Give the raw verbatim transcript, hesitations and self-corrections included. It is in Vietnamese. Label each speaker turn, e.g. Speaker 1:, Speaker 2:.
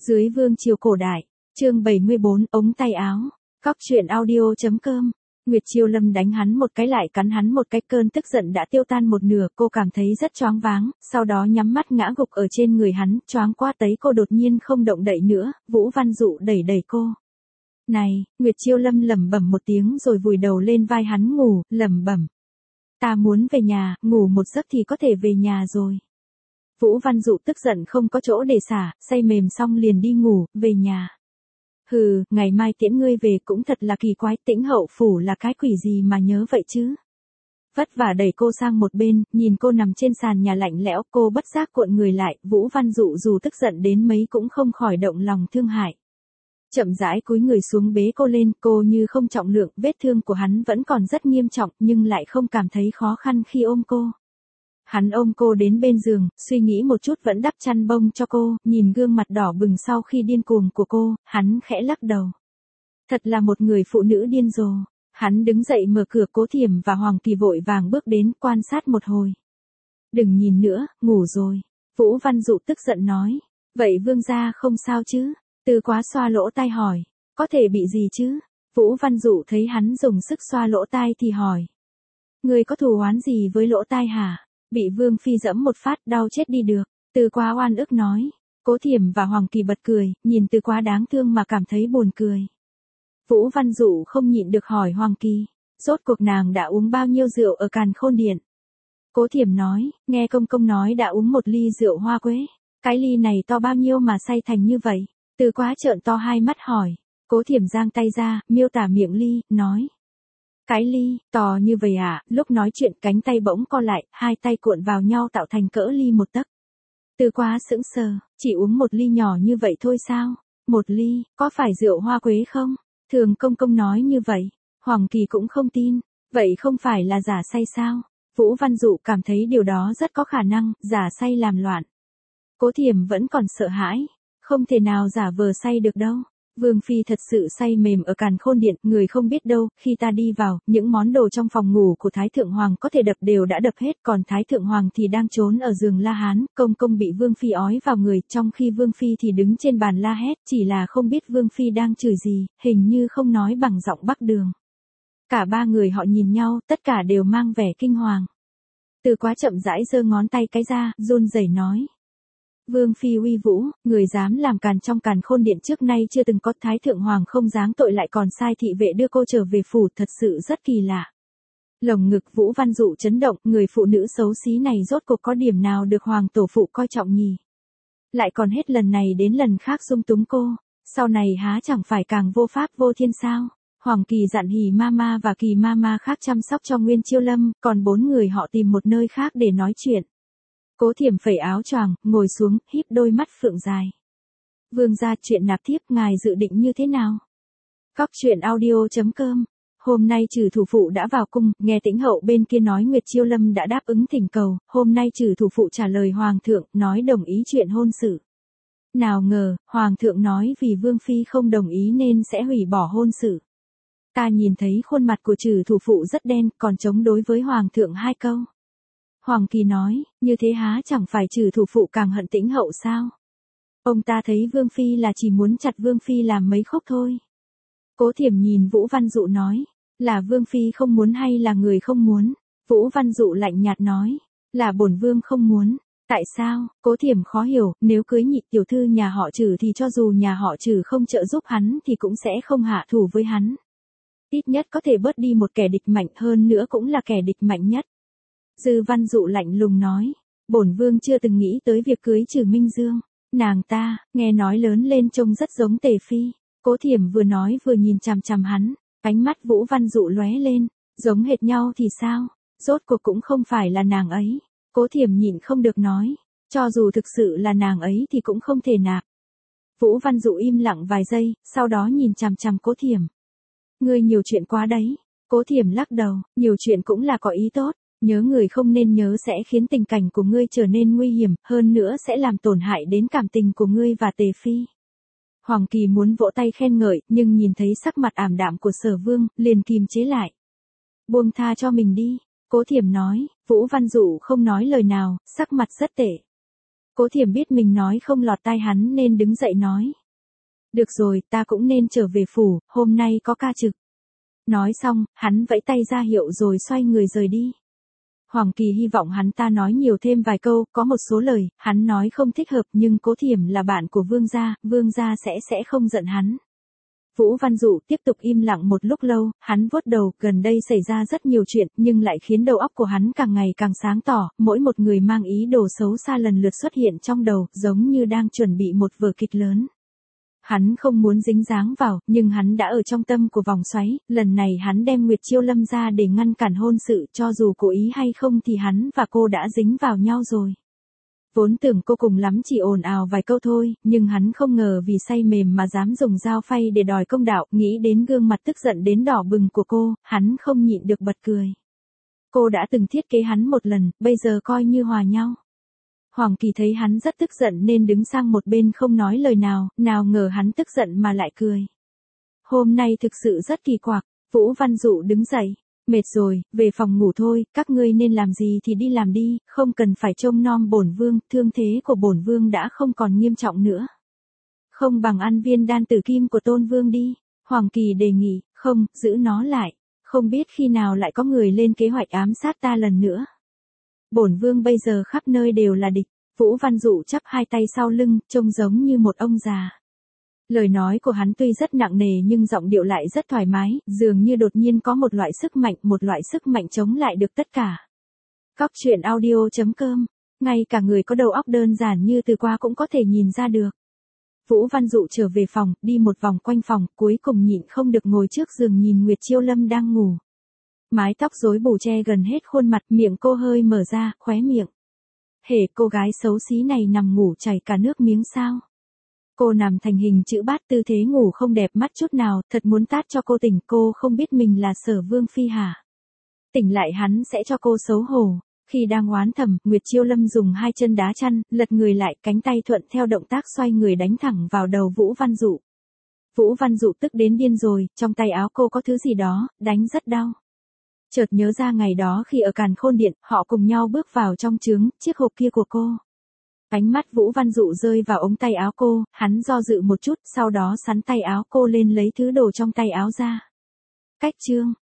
Speaker 1: Dưới vương triều cổ đại, chương bảy mươi bốn, ống tay áo. Cóc truyện audio.com. Nguyệt Chiêu Lâm đánh hắn một cái lại cắn hắn một cái, cơn tức giận đã tiêu tan một nửa, cô cảm thấy rất choáng váng, sau đó nhắm mắt ngã gục ở trên người hắn, choáng quá tấy cô đột nhiên không động đậy nữa, Vũ Văn Dụ đẩy đẩy cô. Này, Nguyệt Chiêu Lâm lẩm bẩm một tiếng rồi vùi đầu lên vai hắn ngủ, lẩm bẩm. Ta muốn về nhà, ngủ một giấc thì có thể về nhà rồi. Vũ Văn Dụ tức giận không có chỗ để xả, say mềm xong liền đi ngủ, về nhà. Hừ, ngày mai tiễn ngươi về cũng thật là kỳ quái, Tĩnh Hậu phủ là cái quỷ gì mà nhớ vậy chứ. Vất vả đẩy cô sang một bên, nhìn cô nằm trên sàn nhà lạnh lẽo, cô bất giác cuộn người lại, Vũ Văn Dụ dù tức giận đến mấy cũng không khỏi động lòng thương hại. Chậm rãi cúi người xuống bế cô lên, cô như không trọng lượng, vết thương của hắn vẫn còn rất nghiêm trọng nhưng lại không cảm thấy khó khăn khi ôm cô. Hắn ôm cô đến bên giường, suy nghĩ một chút vẫn đắp chăn bông cho cô, nhìn gương mặt đỏ bừng sau khi điên cuồng của cô, hắn khẽ lắc đầu. Thật là một người phụ nữ điên rồ. Hắn đứng dậy mở cửa, Cố Thiểm và Hoàng Kỳ vội vàng bước đến, quan sát một hồi. Đừng nhìn nữa, ngủ rồi. Vũ Văn Dụ tức giận nói. Vậy vương gia không sao chứ? Từ Quá xoa lỗ tai hỏi. Có thể bị gì chứ? Vũ Văn Dụ thấy hắn dùng sức xoa lỗ tai thì hỏi. Người có thù oán gì với lỗ tai hả? Bị Vương Phi dẫm một phát, đau chết đi được. Từ Quá oan ức nói. Cố Thiểm và Hoàng Kỳ bật cười, nhìn Từ Quá đáng thương mà cảm thấy buồn cười. Vũ Văn Dụ không nhịn được hỏi Hoàng Kỳ. Rốt cuộc nàng đã uống bao nhiêu rượu ở Càn Khôn Điện? Cố Thiểm nói, nghe công công nói đã uống một ly rượu hoa quế. Cái ly này to bao nhiêu mà say thành như vậy? Từ Quá trợn to hai mắt hỏi. Cố Thiểm giang tay ra, miêu tả miệng ly, nói. Cái ly, to như vậy à? Lúc nói chuyện cánh tay bỗng co lại, hai tay cuộn vào nhau tạo thành cỡ ly một tấc. Từ Quá sững sờ, chỉ uống một ly nhỏ như vậy thôi sao? Một ly, có phải rượu hoa quế không? Thường công công nói như vậy. Hoàng Kỳ cũng không tin. Vậy không phải là giả say sao? Vũ Văn Dụ cảm thấy điều đó rất có khả năng, giả say làm loạn. Cố Thiểm vẫn còn sợ hãi. Không thể nào giả vờ say được đâu. Vương Phi thật sự say mềm ở Càn Khôn Điện, người không biết đâu, khi ta đi vào, những món đồ trong phòng ngủ của Thái Thượng Hoàng có thể đập đều đã đập hết, còn Thái Thượng Hoàng thì đang trốn ở giường La Hán, công công bị Vương Phi ói vào người, trong khi Vương Phi thì đứng trên bàn la hét, chỉ là không biết Vương Phi đang chửi gì, hình như không nói bằng giọng Bắc Đường. Cả ba người họ nhìn nhau, tất cả đều mang vẻ kinh hoàng. Từ Quá chậm rãi giơ ngón tay cái ra, run rẩy nói. Vương Phi uy vũ, người dám làm càn trong Càn Khôn Điện trước nay chưa từng có, Thái Thượng Hoàng không giáng tội lại còn sai thị vệ đưa cô trở về phủ, thật sự rất kỳ lạ. Lồng ngực Vũ Văn Dụ chấn động, người phụ nữ xấu xí này rốt cuộc có điểm nào được Hoàng tổ phụ coi trọng nhỉ? Lại còn hết lần này đến lần khác dung túng cô, sau này há chẳng phải càng vô pháp vô thiên sao? Hoàng Kỳ dặn Hỉ Mama và Kỳ Mama khác chăm sóc cho Nguyên Chiêu Lâm, còn bốn người họ tìm một nơi khác để nói chuyện. Cố Thiểm phẩy áo choàng, ngồi xuống, híp đôi mắt phượng dài. Vương gia, chuyện nạp thiếp ngài dự định như thế nào? Cóc truyện audio.com. Hôm nay Trừ thủ phụ đã vào cung, nghe Tĩnh Hậu bên kia nói Nguyệt Chiêu Lâm đã đáp ứng thỉnh cầu, hôm nay Trừ thủ phụ trả lời Hoàng thượng, nói đồng ý chuyện hôn sự. Nào ngờ, Hoàng thượng nói vì Vương Phi không đồng ý nên sẽ hủy bỏ hôn sự. Ta nhìn thấy khuôn mặt của Trừ thủ phụ rất đen, còn chống đối với Hoàng thượng hai câu. Hoàng Kỳ nói, như thế há chẳng phải Trừ thủ phụ càng hận Tĩnh Hậu sao? Ông ta thấy Vương Phi là chỉ muốn chặt Vương Phi làm mấy khúc thôi. Cố Thiểm nhìn Vũ Văn Dụ nói, là Vương Phi không muốn hay là người không muốn? Vũ Văn Dụ lạnh nhạt nói, là bổn Vương không muốn. Tại sao? Cố Thiểm khó hiểu, nếu cưới nhị tiểu thư nhà họ Trừ thì cho dù nhà họ Trừ không trợ giúp hắn thì cũng sẽ không hạ thủ với hắn. Ít nhất có thể bớt đi một kẻ địch mạnh, hơn nữa cũng là kẻ địch mạnh nhất. Dư Văn Dụ lạnh lùng nói, bổn Vương chưa từng nghĩ tới việc cưới Trừ Minh Dương. Nàng ta, nghe nói lớn lên trông rất giống Tề Phi. Cố Thiểm vừa nói vừa nhìn chằm chằm hắn, ánh mắt Vũ Văn Dụ lóe lên, giống hệt nhau thì sao? Rốt cuộc cũng không phải là nàng ấy. Cố Thiểm nhịn không được nói, cho dù thực sự là nàng ấy thì cũng không thể nạp. Vũ Văn Dụ im lặng vài giây, sau đó nhìn chằm chằm Cố Thiểm. Ngươi nhiều chuyện quá đấy. Cố Thiểm lắc đầu, nhiều chuyện cũng là có ý tốt. Nhớ người không nên nhớ sẽ khiến tình cảnh của ngươi trở nên nguy hiểm, hơn nữa sẽ làm tổn hại đến cảm tình của ngươi và Tề Phi. Hoàng Kỳ muốn vỗ tay khen ngợi, nhưng nhìn thấy sắc mặt ảm đạm của Sở Vương, liền kìm chế lại. Buông tha cho mình đi, Cố Thiểm nói. Vũ Văn Dụ không nói lời nào, sắc mặt rất tệ. Cố Thiểm biết mình nói không lọt tai hắn nên đứng dậy nói. Được rồi, ta cũng nên trở về phủ, hôm nay có ca trực. Nói xong, hắn vẫy tay ra hiệu rồi xoay người rời đi. Hoàng Kỳ hy vọng hắn ta nói nhiều thêm vài câu, có một số lời, hắn nói không thích hợp nhưng Cố Thiểm là bạn của Vương gia, Vương gia sẽ sẽ không giận hắn. Vũ Văn Dụ tiếp tục im lặng một lúc lâu, hắn vuốt đầu, gần đây xảy ra rất nhiều chuyện, nhưng lại khiến đầu óc của hắn càng ngày càng sáng tỏ, mỗi một người mang ý đồ xấu xa lần lượt xuất hiện trong đầu, giống như đang chuẩn bị một vở kịch lớn. Hắn không muốn dính dáng vào, nhưng hắn đã ở trong tâm của vòng xoáy, lần này hắn đem Nguyệt Chiêu Lâm ra để ngăn cản hôn sự, cho dù cố ý hay không thì hắn và cô đã dính vào nhau rồi. Vốn tưởng cô cùng lắm chỉ ồn ào vài câu thôi, nhưng hắn không ngờ vì say mềm mà dám dùng dao phay để đòi công đạo, nghĩ đến gương mặt tức giận đến đỏ bừng của cô, hắn không nhịn được bật cười. Cô đã từng thiết kế hắn một lần, bây giờ coi như hòa nhau. Hoàng Kỳ thấy hắn rất tức giận nên đứng sang một bên không nói lời nào, nào ngờ hắn tức giận mà lại cười. Hôm nay thực sự rất kỳ quặc, Vũ Văn Dụ đứng dậy. Mệt rồi, về phòng ngủ thôi, các ngươi nên làm gì thì đi làm đi, không cần phải trông nom bổn vương, thương thế của bổn vương đã không còn nghiêm trọng nữa. Không bằng ăn viên đan tử kim của Tôn Vương đi, Hoàng Kỳ đề nghị, không, giữ nó lại, không biết khi nào lại có người lên kế hoạch ám sát ta lần nữa. Bổn vương bây giờ khắp nơi đều là địch, Vũ Văn Dụ chắp hai tay sau lưng, trông giống như một ông già. Lời nói của hắn tuy rất nặng nề nhưng giọng điệu lại rất thoải mái, dường như đột nhiên có một loại sức mạnh, một loại sức mạnh chống lại được tất cả. Cóc truyện audio chấm com, ngay cả người có đầu óc đơn giản như Từ Qua cũng có thể nhìn ra được. Vũ Văn Dụ trở về phòng, đi một vòng quanh phòng, cuối cùng nhịn không được ngồi trước giường nhìn Nguyệt Chiêu Lâm đang ngủ. Mái tóc rối bù che gần hết khuôn mặt, miệng cô hơi mở ra, khóe miệng. Hề, cô gái xấu xí này nằm ngủ chảy cả nước miếng sao? Cô nằm thành hình chữ bát, tư thế ngủ không đẹp mắt chút nào, thật muốn tát cho cô tỉnh, cô không biết mình là Sở Vương phi hả? Tỉnh lại hắn sẽ cho cô xấu hổ. Khi đang oán thầm, Nguyệt Chiêu Lâm dùng hai chân đá chăn, lật người lại, cánh tay thuận theo động tác xoay người đánh thẳng vào đầu Vũ Văn Dụ. Vũ Văn Dụ tức đến điên rồi, trong tay áo cô có thứ gì đó, đánh rất đau. Chợt nhớ ra ngày đó khi ở Càn Khôn Điện, họ cùng nhau bước vào trong trướng, chiếc hộp kia của cô. Ánh mắt Vũ Văn Dụ rơi vào ống tay áo cô, hắn do dự một chút, sau đó sắn tay áo cô lên lấy thứ đồ trong tay áo ra. Cách chương